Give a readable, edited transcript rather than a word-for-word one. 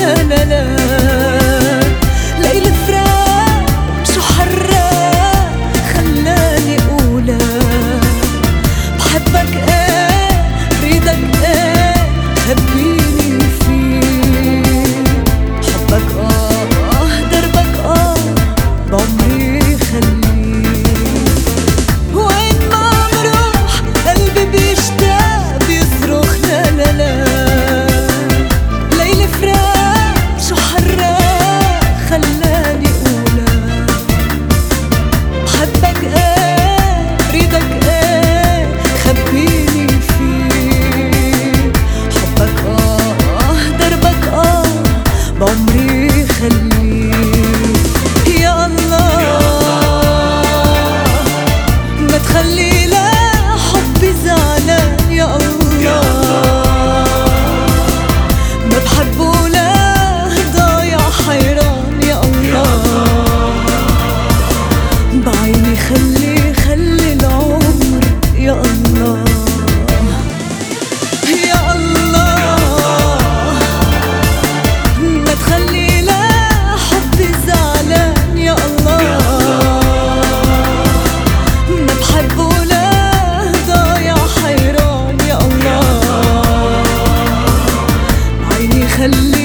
لا لا لا. ليلة فراق شو حراق خلاني أقولها، بحبك ايه بريدك ايه خبيني فيه. حبك دربك بعمري خليه. وين ما بروح قلبي بيشتاق بيصرخ لا لا لا. ليلة فراق شو حراق خلاني أقولها، بحبك ايه بريدك ايه خبيني فيه. حبك دربك بعمري خليه. يا الله ما تخلي لا حبي زعلان، يا الله ما بحبه لا ضايع حيران، يا الله بعيني خلي العمر، يا الله يا الله ما تخلي لا حبي زعلان، يا الله ما بحبه لا ضايع حيران، يا الله عيني خلي